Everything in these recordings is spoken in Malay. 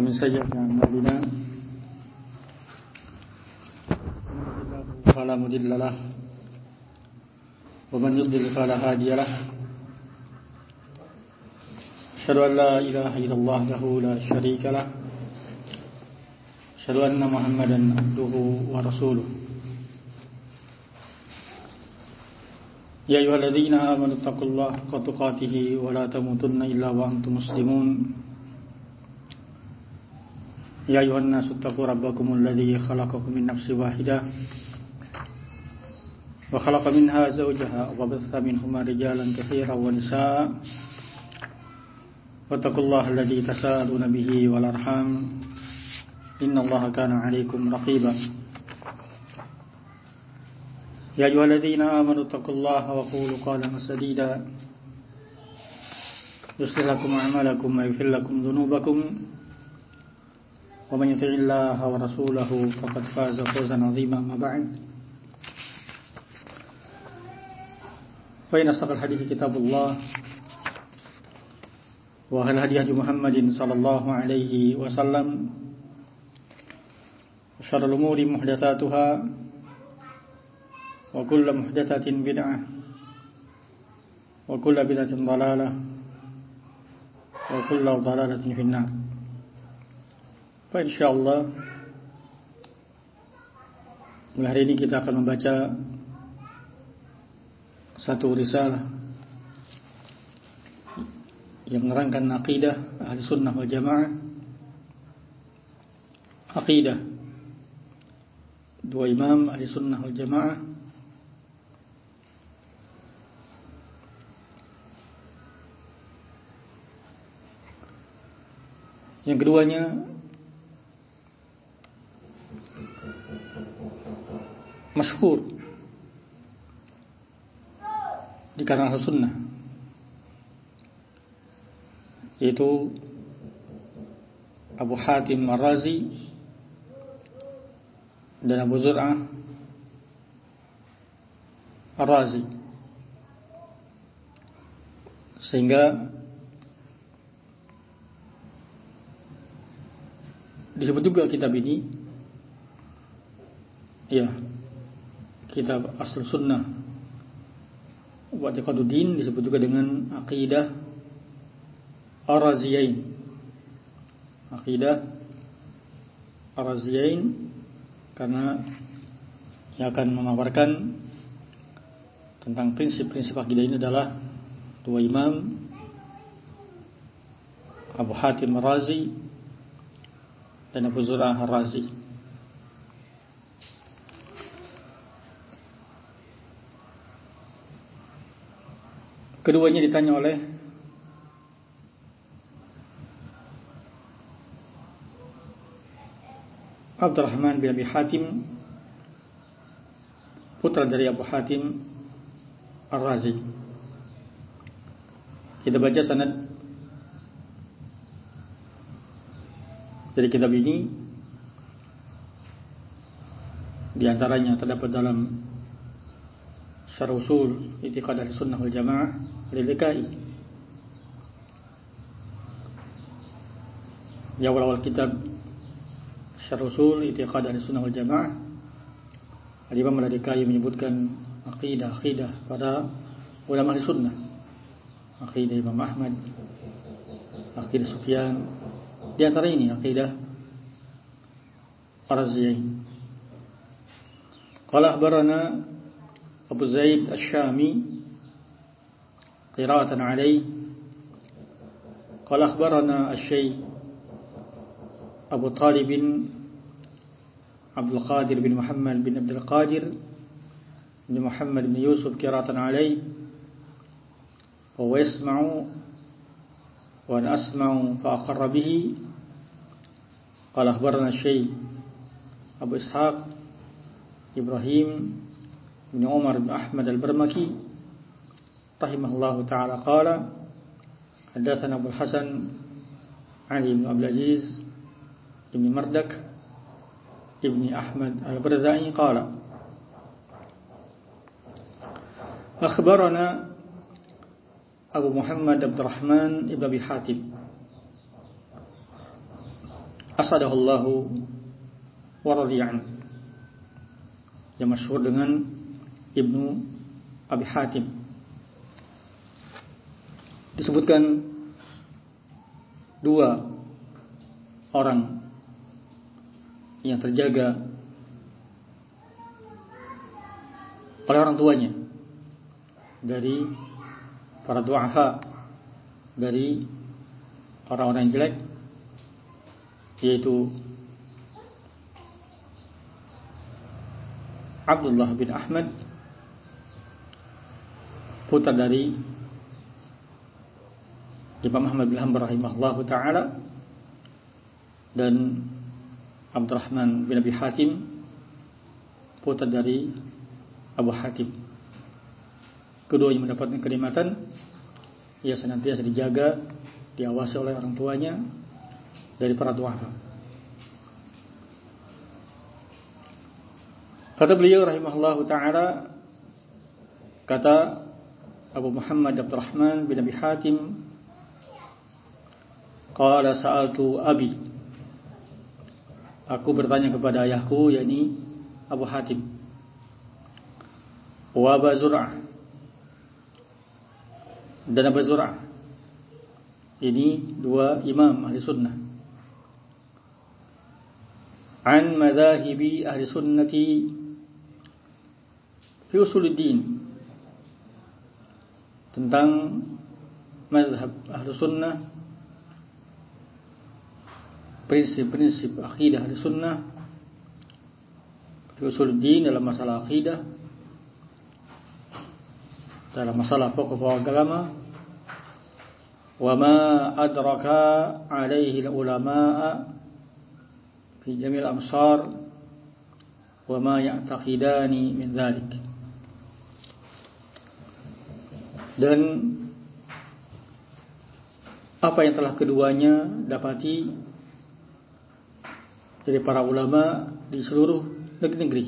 ومن سيئات أعمالنا فلا مضل له ومن يضلل فلا هادي له أشهد أن لا إله إلا الله وحده لا شريك له أشهد أن محمدا عبده ورسوله يا أيها الذين آمنوا اتقوا الله حق تقاته ولا تموتن إلا وأنتم مسلمون يا أيها الناس اتقوا ربكم الذي خلقكم من نفس واحدة وخلق منها زوجها وبث منهما رجالا كثيرا ونساء واتقوا الله الذي تساءلون به والأرحام إن الله كان عليكم رقيبا يا أيها الذين آمنوا اتقوا الله وقولوا قولا سديدا يصلح لكم أعمالكم ويغفر لكم ذنوبكم ومن يطع الله ورسوله فقد فاز فوزا عظيما. أما بعد فإن أصدق الحديث كتاب الله وخير الهدي هدي محمد صلى الله عليه وسلم وشر الأمور محدثاتها وكل محدثة بدعة وكل بدعة ضلالة وكل ضلالة في النار. Insyaallah mulai hari ini kita akan membaca satu risalah yang menerangkan aqidah ahli sunnah wal jamaah, aqidah dua imam ahli sunnah wal jamaah, yang keduanya masyhur di kalangan sunnah, yaitu Abu Hatim Ar-Razi dan Abu Zur'ah Ar-Razi, sehingga disebut juga kitab ini kitab Asl Sunnah wa I'tiqaduddin, disebut juga dengan Aqidah Ar-Raziyain. Aqidah Ar-Raziyain karena yang akan memaparkan tentang prinsip-prinsip akidah ini adalah dua imam, Abu Hatim Ar-Razi dan Abu Zur'ah Ar-Razi. Keduanya ditanya oleh Abdurrahman bin Abi Hatim, putra dari Abu Hatim Ar-Razi. Kita baca sanad dari kitab ini. Di antaranya terdapat dalam Syarh Usul I'tiqad Ahlussunnah wal Jamaah Al-Lalakai. Di awal-awal kitab Syarh Usul I'tiqad Ahlussunnah wal Jamaah, Al-Imam Al-Lalakai menyebutkan aqidah pada ulama Ahlussunnah, aqidah Imam Ahmad, aqidah Sufyan. Di antara ini aqidah Ar-Raziyain. Qala akhbarana Abu Zaid Asy-Syami qira'atan alayhi qala akhbarana Asy-Syaikh Abu Talib bin Abdul Qadir bin Muhammad bin Abdul Qadir bin Muhammad bin Yusuf qira'atan alayhi wa yasma'u wa ana asma'u fa aqarra bihi qala akhbarana Asy-Syaikh Abu Ishaq Ibrahim bin Umar bin Ahmad al-Barmaki rahimahullahu ta'ala qala hadatsana Abu Hasan Ali bin Abdul Aziz bin Mardak ibn Ahmad al-Barzai qala akhbarana Abu Muhammad Abdurrahman ibn Abi Hatim asadahullahu wa radiya'an, yang masyhur dengan Ibnu Abi Hatim. Disebutkan dua orang yang terjaga oleh orang tuanya dari para du'afa, dari orang-orang yang jelek, yaitu Abdullah bin Ahmad, putra dari Imam Ahmad bin Hanbal rahimahullahu ta'ala, dan Abdurrahman bin Abi Hatim, putra dari Abu Hatim. Keduanya mendapatkan kenikmatan, ia senantiasa dijaga, diawasi oleh orang tuanya dari para du'afa. Kata beliau rahimahullahu ta'ala, kata Abu Muhammad Abdurrahman bin Abi Hatim, qala sa'altu abi, aku bertanya kepada ayahku, yakni Abu Hatim, wa Abu Zur'ah, dan Abu Zur'ah. Ini dua imam ahli sunnah. An madhahibi ahli sunnati fi usuluddin, tentang mazhab ahli sunnah, prinsip-prinsip akidah ahli sunnah fi usuluddin, dalam masalah akidah, dalam masalah pokok-pokok agama. Wa ma adraka alaihi ulama fi jamil amsar wa ma ya'taqidani min dzalik, dan apa yang telah keduanya dapati dari para ulama di seluruh negeri,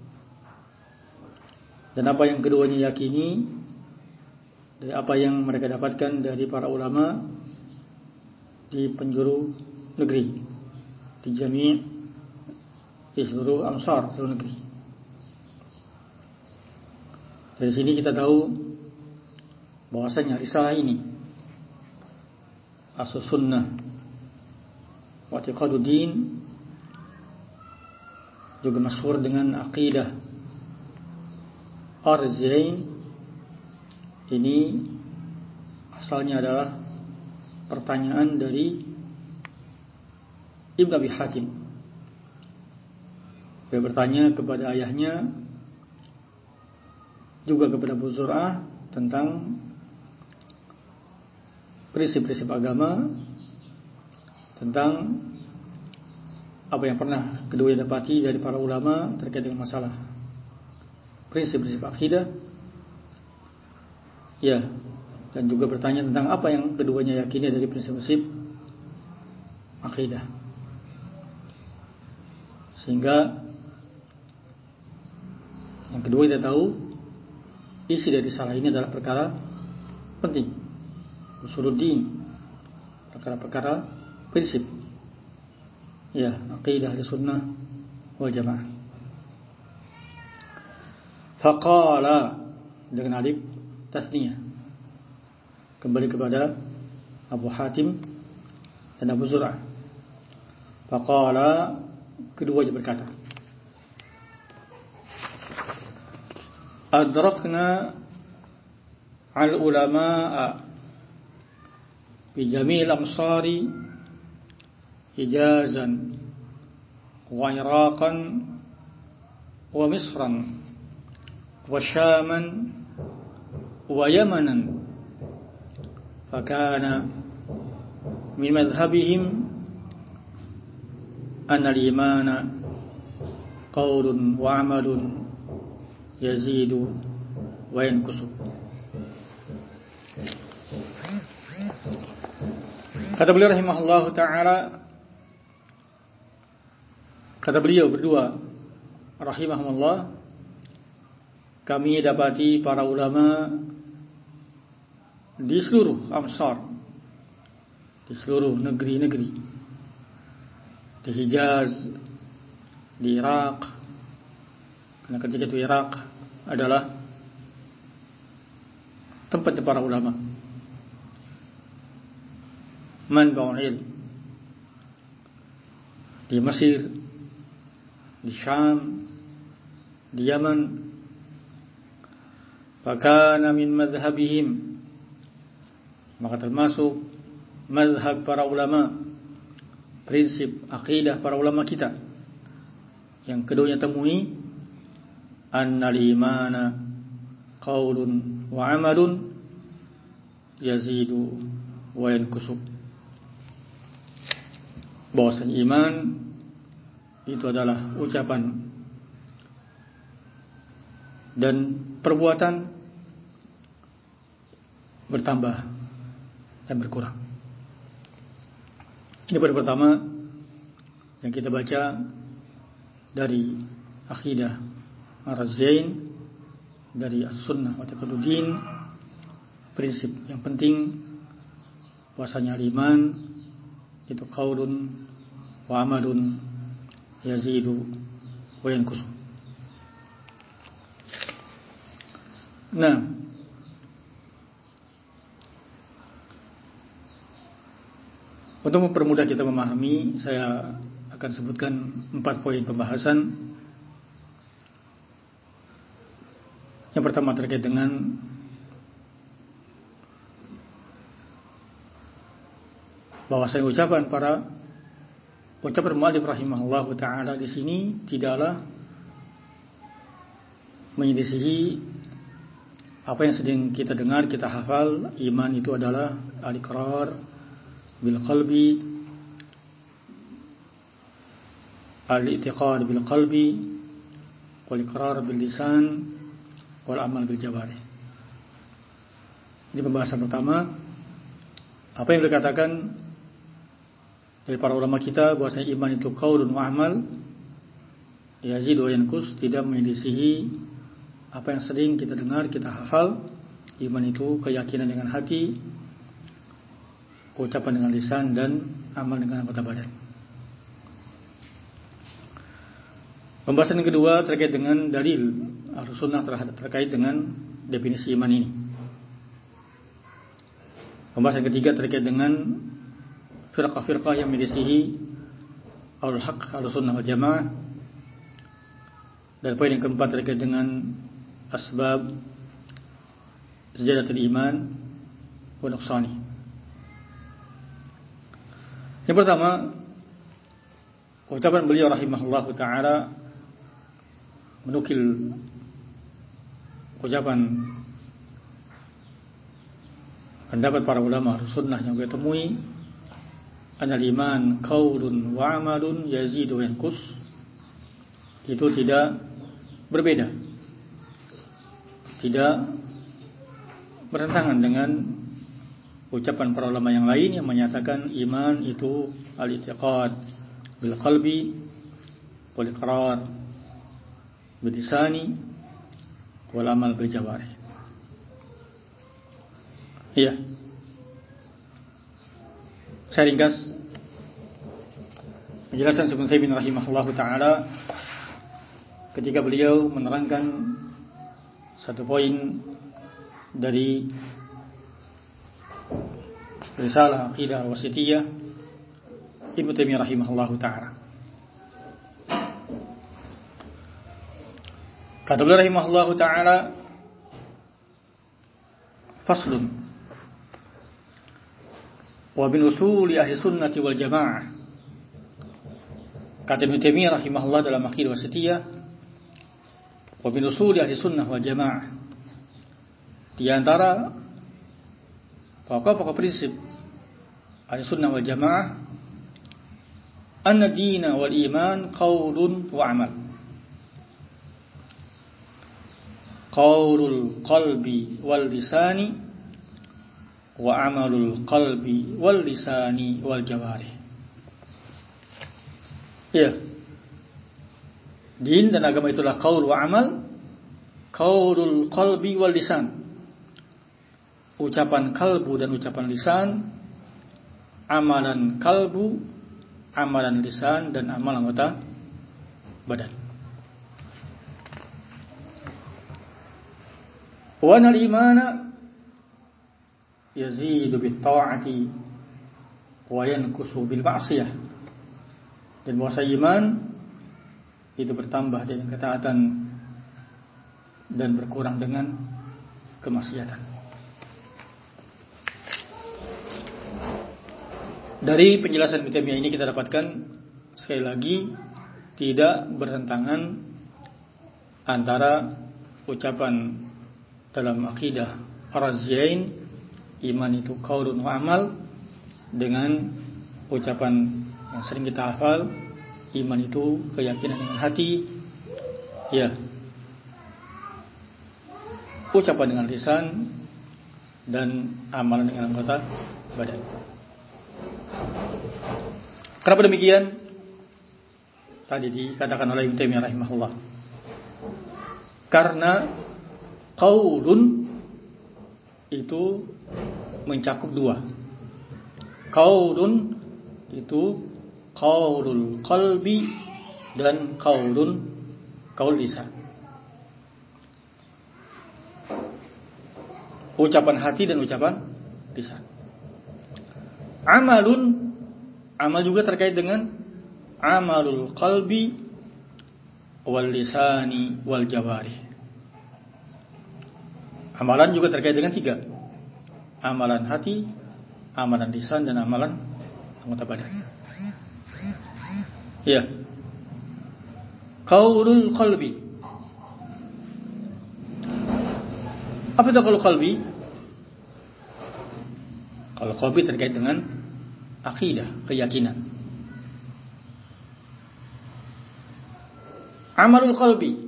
dan apa yang keduanya yakini dari apa yang mereka dapatkan dari para ulama di penjuru negeri, di seluruh amsar, seluruh negeri. Dari sini kita tahu bahwasanya risalah ini, Aslus Sunnah wa I'tiqaduddin, juga masyhur dengan aqidah Ar-Raziyain. Ini asalnya adalah pertanyaan dari Ibnu Abi Hatim. Dia bertanya kepada ayahnya, juga kepada Abu Zur'ah, tentang prinsip-prinsip agama, tentang apa yang pernah keduanya dapati dari para ulama terkait dengan masalah prinsip-prinsip akidah. Ya, dan juga bertanya tentang apa yang keduanya yakini dari prinsip-prinsip akidah. Sehingga yang kedua kita tahu isi dari risalah ini adalah perkara penting, usuluddin, perkara-perkara prinsip, ya, aqidah Ahlussunnah wal Jamaah. Faqala, dengan alif tasniyah, kembali kepada Abu Hatim dan Abu Zur'ah. Faqala, keduanya berkata, adrakna al-ulama'a bi jami'il amsari Hijazan wa Iraqan wa Misran wa Syaman wa Yamanan, fakana min madhhabihim anna al-imana qawlun wa amalun yazidu wa yankusu. Kata beliau rahimahullahu ta'ala, kata beliau berdua rahimahumullah, kami dapati para ulama di seluruh amsar, di seluruh negeri-negeri, di Hijaz, di Irak. Karena ketika itu Irak adalah tempatnya para ulama, manba'ul ilm. Di Mesir, di Syam, di Yaman. Fakana min madhhabihim, maka termasuk mazhab para ulama, prinsip akidah para ulama kita yang keduanya temui, annal imana qaulun wa amalun yazidu wa yankusu. Bahwasanya iman itu adalah ucapan dan perbuatan bertambah dan berkurang. Ini poin pertama yang kita baca dari Aqidah Ar-Raziyain, dari As-Sunnah wa Taqaddudin. Prinsip yang penting bahwasanya iman itu qaulun wa amalun yazidu wa yankusu. Nah, untuk mempermudah kita memahami, saya akan sebutkan 4 poin pembahasan. Yang pertama terkait dengan bahwasanya ucapan muallif rahimahullahu taala di sini tidaklah menyelisihi apa yang sedang kita dengar, kita hafal. Iman itu adalah al-iqrar bil qalbi, al-i'tiqad bil qalbi, wal iqrar bil lisan, wal amal bil jawarih. Ini pembahasan pertama. Apa yang dikatakan dari para ulama kita bahwasanya iman itu qaulun wa amal yazidu wa yanqus, tidak menyelisihi apa yang sering kita dengar, kita hafal. Iman itu keyakinan dengan hati, ucapan dengan lisan, dan amal dengan anggota badan. Pembahasan yang kedua terkait dengan dalil Ahlussunnah terkait dengan definisi iman ini. Pembahasan ketiga terkait dengan firqah-firqah yang menyelisihi al-haq Ahlussunnah wal Jamaah. Dan poin yang keempat terkait dengan asbab ziyadatul iman wa nuqsani. Yang pertama, ucapan beliau rahimahullahu taala menukil ucapan pendapat para ulama sunnah yang kita temui, anal iman qaulun wa amalun yazidu wa yanqus. Itu tidak berbeda, tidak bertentangan dengan ucapan para ulama yang lain yang menyatakan iman itu al-i'tiqad bil qalbi wal iqrar bil lisani wal amal bil jawarih. Iya. Saya ringkas penjelasan Ibnu Taimiyah rahimahullahu taala ketika beliau menerangkan satu poin dari risalah Aqidah Al-Wasithiyah Ibnu Taimiyah rahimahullahu taala. Kata beliau rahimahullahu taala, faslun wa bin usuli ahli sunnati wal jamaah. Kata Ibnu Taimiyah rahimahullah dalam Aqidah Al-Wasithiyah, wa min usuli ahli sunnah wal jamaah, di antara pokok-pokok prinsip ahli sunnah wal jamaah, anna dina wal iman qaulun wa amal. Qaulul qalbi wal lisani wa amalul qalbi wal lisani wal jawarih. Ya, din dan agama itulah qaul wa amal. Qaulul qalbi wal lisan, ucapan kalbu dan ucapan lisan. Amalan kalbu amalan lisan dan amal anggota badan. Wa anal imana yazidu bit ta'ati wa yanqusu bil ma'siyah. Dan bahwa iman itu bertambah dengan ketaatan dan berkurang dengan kemaksiatan. Dari penjelasan Ibnu Taimiyah ini kita dapatkan sekali lagi tidak bertentangan antara ucapan dalam akidah ar-Raziyain iman itu qaulun wa amal dengan ucapan yang sering kita hafal iman itu keyakinan dengan hati, ya, ucapan dengan lisan dan amalan dengan anggota badan. Kenapa demikian? Tadi dikatakan oleh Ibnu Taimiyah rahimahullah. Karena qaulun itu mencakup dua. Qaulun itu qaulul qalbi dan qaul lisan. Ucapan hati dan ucapan lisan. Amal juga terkait dengan amalul qalbi wal lisani wal jawarih. Amalan juga terkait dengan tiga. Amalan hati, amalan lisan dan amalan anggota badan. Ya. Qaulul qalbi. Apa itu qaulul qalbi? Qaulul qalbi terkait dengan akidah, keyakinan. Amalul qalbi.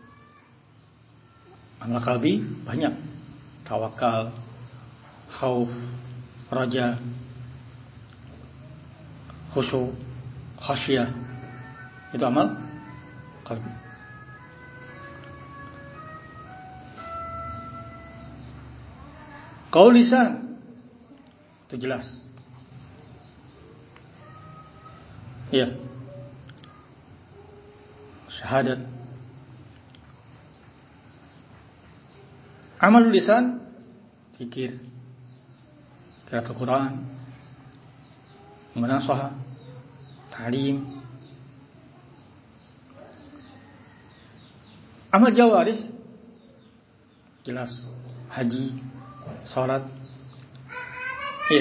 Amal qalbi banyak. Tawakal, khauf, raja, khusyuk, khasyah. Itu amal qalbi. Qaul lisan itu jelas. Ya. Syahadat. Amal lisan, zikir, qiraatul Quran, munasahah, ta'lim. Amal jawarih jelas, haji, salat. Iya.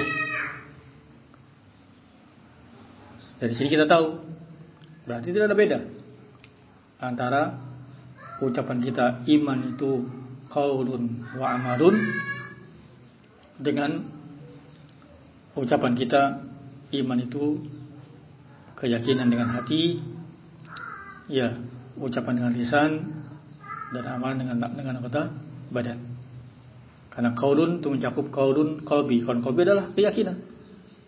Dari sini kita tahu berarti tidak ada beda antara ucapan kita iman itu qaulun wa amalun dengan ucapan kita iman itu keyakinan dengan hati, ya, ucapan dengan lisan dan amalan dengan anggota badan. Karena qaulun itu mencakup qaulun qalbi. Qaulun qalbi adalah keyakinan.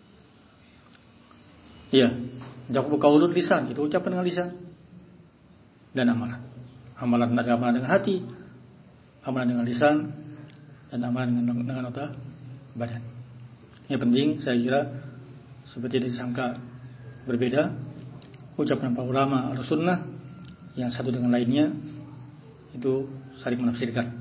Ya, mencakup qaulun lisan, itu ucapan dengan lisan dan amalan. Amalan dengan hati, amalan dengan lisan dan amalan dengan anggota badan. Yang penting saya kira seperti disangka berbeda ucapan para ulama al-sunnah yang satu dengan lainnya itu saling menafsirkan.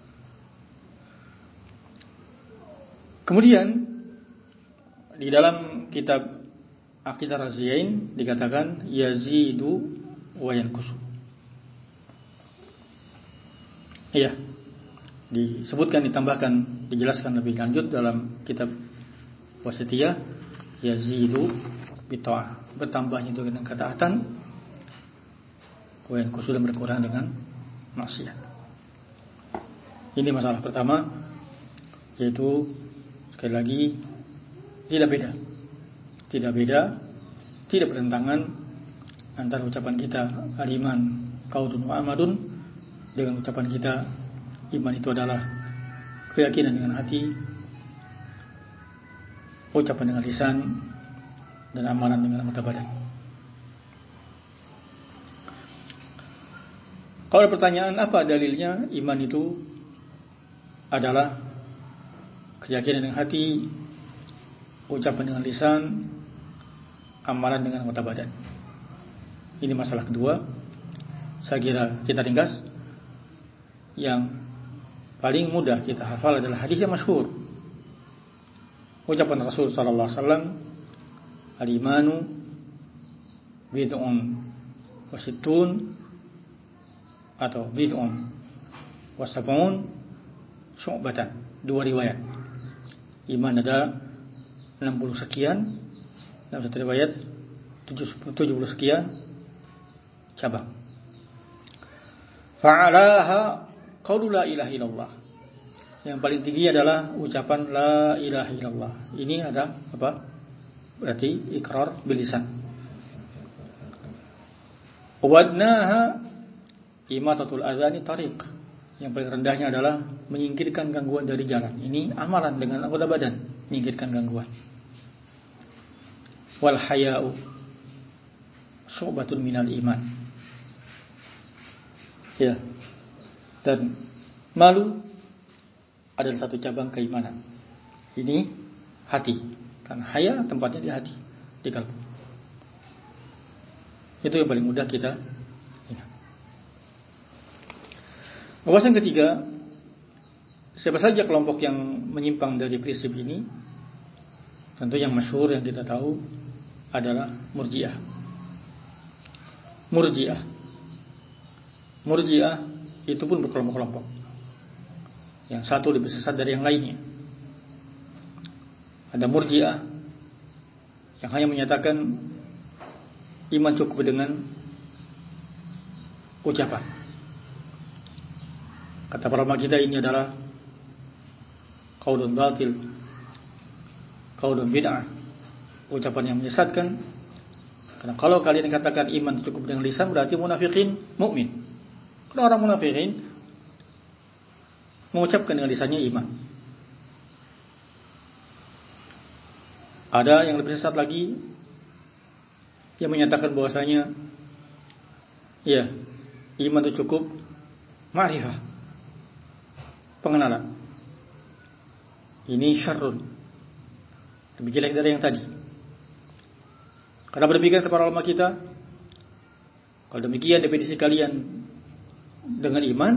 Kemudian di dalam kitab Aqidah Raziyain dikatakan yazidu wa yanqusu. Iya, disebutkan, ditambahkan, dijelaskan lebih lanjut dalam kitab Wasitiyah, yazidu bita'ah, bertambahnya itu dengan ketaatan, wa yanqusu dan berkurang dengan maksiat. Ini masalah pertama, yaitu sekali lagi tidak beda, tidak bertentangan antara ucapan kita al-iman qaulun wa amalun dengan ucapan kita iman itu adalah keyakinan dengan hati, ucapan dengan lisan dan amalan dengan anggota badan. Kalau ada pertanyaan apa dalilnya iman itu adalah keyakinan dengan hati, ucapan dengan lisan, amalan dengan anggota badan. Ini masalah kedua. Saya kira kita ringkas. Yang paling mudah kita hafal adalah hadis yang masyhur. Ucapan Rasul sallallahu alaihi wasallam, "Al-imanu bid'un wa sittun atau bid'un wa sab'un syu'batan." Dua riwayat. Iman ada 60 sekian, dalam satu riwayat 70 sekian cabang. Fa'alaha qaulu la ilaha illallah. Yang paling tinggi adalah ucapan la ilaha illallah. Ini ada apa? Berarti ikrar bil lisan. Wadnaha imatatul adhani tariq. Yang paling rendahnya adalah menyingkirkan gangguan dari jalan. Ini amalan dengan anggota badan, menyingkirkan gangguan. Wal haya'u syu'batun minal iman. Ya. Dan malu adalah satu cabang keimanan. Ini hati. Karena haya tempatnya di hati, di kalbu. Itu yang paling mudah kita ingat. Wawasan ketiga, siapa saja kelompok yang menyimpang dari prinsip ini, tentu yang masyhur yang kita tahu adalah Murji'ah. Murji'ah itu pun berkelompok-kelompok. Yang satu lebih sesat dari yang lainnya. Ada Murji'ah yang hanya menyatakan iman cukup dengan ucapan. Kata para ulama kita, ini adalah qaulun batil, qaulun bid'ah, ucapan yang menyesatkan. Karena kalau kalian katakan iman cukup dengan lisan, berarti munafikin mukmin. Karena orang munafikin mengucapkan dengan lisannya iman. Ada yang lebih sesat lagi yang menyatakan bahwasanya ya, iman itu cukup ma'rifah, pengenalan. Ini syarrun, lebih jelek dari yang tadi. Karena berpikir kepada ulama kita, kalau demikian definisi kalian dengan iman,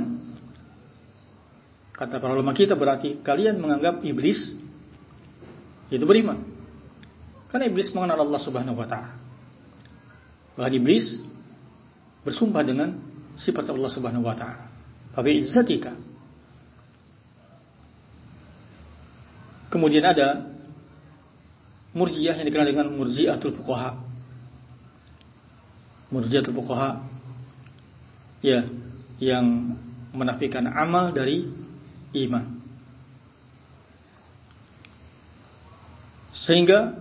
kata para ulama kita, berarti kalian menganggap iblis itu beriman. Karena iblis mengenal Allah Subhanahu wa ta'ala. Bahkan iblis bersumpah dengan sifat Allah Subhanahu wa ta'ala. Fabi izzatika. Kemudian ada Murji'ah yang dikenal dengan Murji'atul Fuqaha. Murji'atul Fuqaha, ya, yang menafikan amal dari iman. Sehingga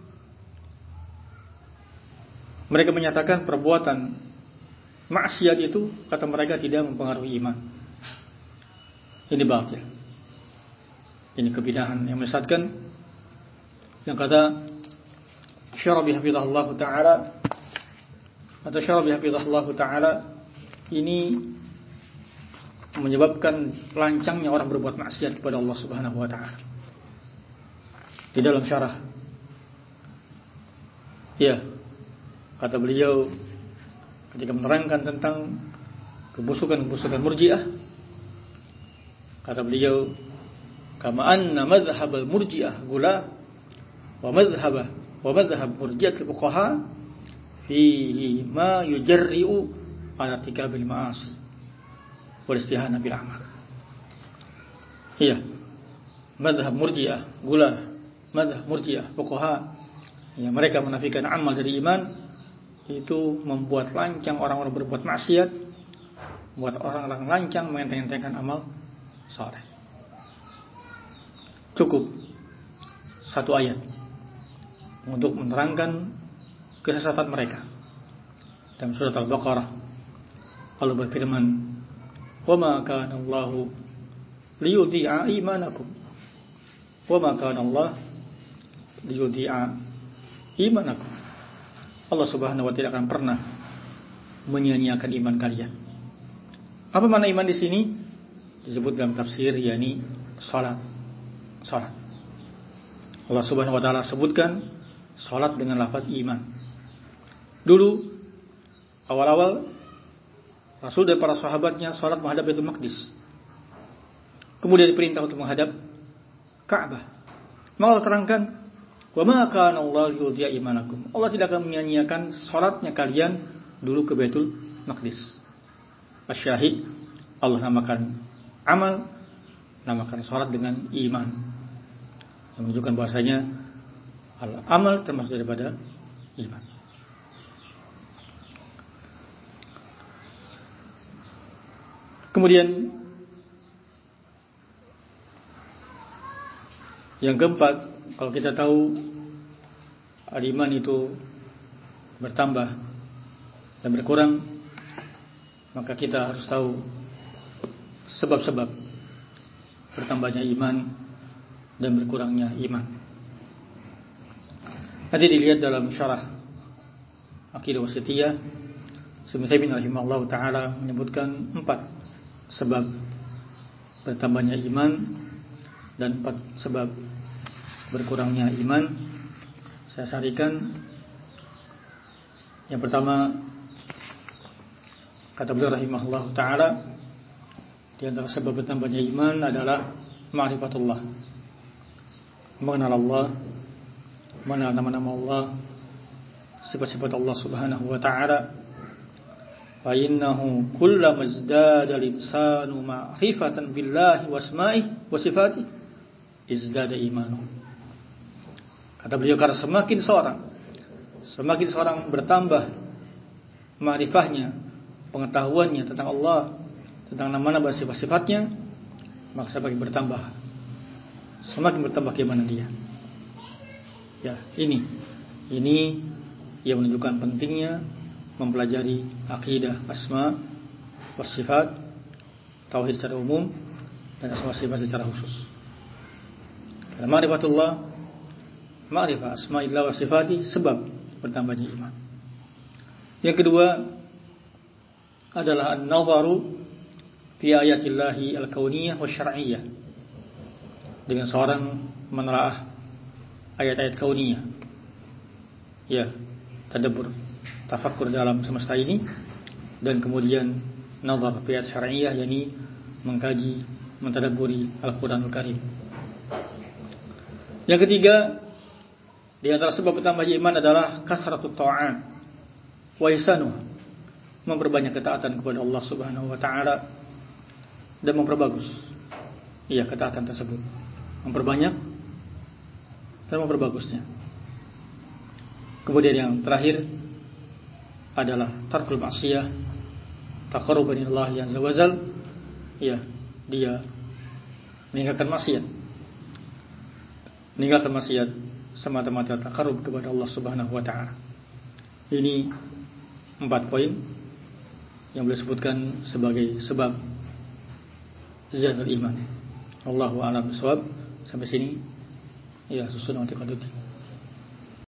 mereka menyatakan perbuatan maksiat itu, kata mereka, tidak mempengaruhi iman. Ini batil. Ini kebidahan yang menyesatkan. Yang kata Syarabi hafizahullah ta'ala, atau Syarabi hafizahullah ta'ala, ini menyebabkan lancangnya orang berbuat maksiat kepada Allah Subhanahu wa ta'ala. Di dalam syarah, ya, kata beliau ketika menerangkan tentang kebusukan-kebusukan Murji'ah, kata beliau, kama anna madhhab al-Murji'ah gula wa madhhab Murji'atul Fuqaha fihi ma yujarri'u ala tikabil ma'asi wal istihana bil amal. Iya, madhhab Murji'ah gula, madhhab Murji'ah Fuqaha, ya, mereka menafikan amal dari iman. Itu membuat lancang orang-orang berbuat maksiat, membuat orang-orang lancang mengenteng-entengkan amal saleh. Cukup satu ayat untuk menerangkan kesesatan mereka. Dalam surat Al-Baqarah, Allah berfirman, "Wa ma kana Allahu liyudhi'a imanakum." Wa ma kana Allah liyudhi'a imanakum. Allah Subhanahu wa ta'ala akan pernah menyia-nyiakan iman kalian. Apa makna iman di sini? Disebut dalam tafsir, yakni salat. Allah Subhanahu wa ta'ala sebutkan salat dengan lafaz iman. Dulu awal-awal Rasul dan para sahabatnya salat menghadap Baitul Maqdis. Kemudian diperintah untuk menghadap Ka'bah. Maka Allah terangkan, "Wa ma kana Allah liyudhi'a imanakum." Allah tidak akan menyia-nyiakan salatnya kalian dulu ke Baitul Maqdis. Asyahid, Allah namakan amal, namakan salat dengan iman. Yang menunjukkan bahasanya al-amal termasuk daripada iman. Kemudian yang keempat, kalau kita tahu al-iman itu bertambah dan berkurang, maka kita harus tahu sebab-sebab bertambahnya iman dan berkurangnya iman. Nanti dilihat dalam syarah Aqidah Wasithiyah, Ibnu Taimiyah rahimahullah taala menyebutkan 4 sebab bertambahnya iman dan 4 sebab berkurangnya iman. Saya sarikan. Yang pertama, kata beliau rahimahullah taala, di antara sebab bertambahnya iman adalah ma'rifatullah, mengenal Allah, mengenal nama-nama Allah, sifat-sifat Allah subhanahu wa ta'ala. Fa innahu kullama izdada al-insanu ma'rifatan billahi wa asma'ihi wa sifatihi izdada imanuhu. Kata beliau, karena semakin seorang bertambah ma'rifahnya, pengetahuannya tentang Allah, tentang nama-nama dan sifat-sifatnya, maka semakin bertambah keimanan dia. Ya, ini yang menunjukkan pentingnya mempelajari akidah asma wa sifat, tauhid secara umum, dan asma wa sifat secara khusus. Karena ma'rifah asma'illah wa sifati sebab bertambahnya iman. Yang kedua adalah an-nazaru fi ayatillahi al-kauniyah wa syar'iyyah. Dengan seorang menelaah ayat-ayat kauniyah, ya, tadabbur, tafakkur dalam semesta ini, dan kemudian nazar fi ayat syar'iyyah, yakni mengkaji, mentadabburi Al-Qur'anul Karim. Yang ketiga, di antara sebab bertambahnya iman adalah kasratut ta'at wa ihsanuh, memperbanyak ketaatan kepada Allah Subhanahu wa taala dan memperbagus ketaatan tersebut, memperbanyak dan memperbagusnya. Kemudian yang terakhir adalah tarkul ma'siyah, taqarruban ilallah azza wajal, dia meninggalkan maksiat semata-mata taqarrub kepada Allah Subhanahu wa taala. Ini 4 poin yang boleh sebutkan sebagai sebab ziyadatul iman. Wallahu a'lam bishawab. Sampai sini, susun wa taqaddudi.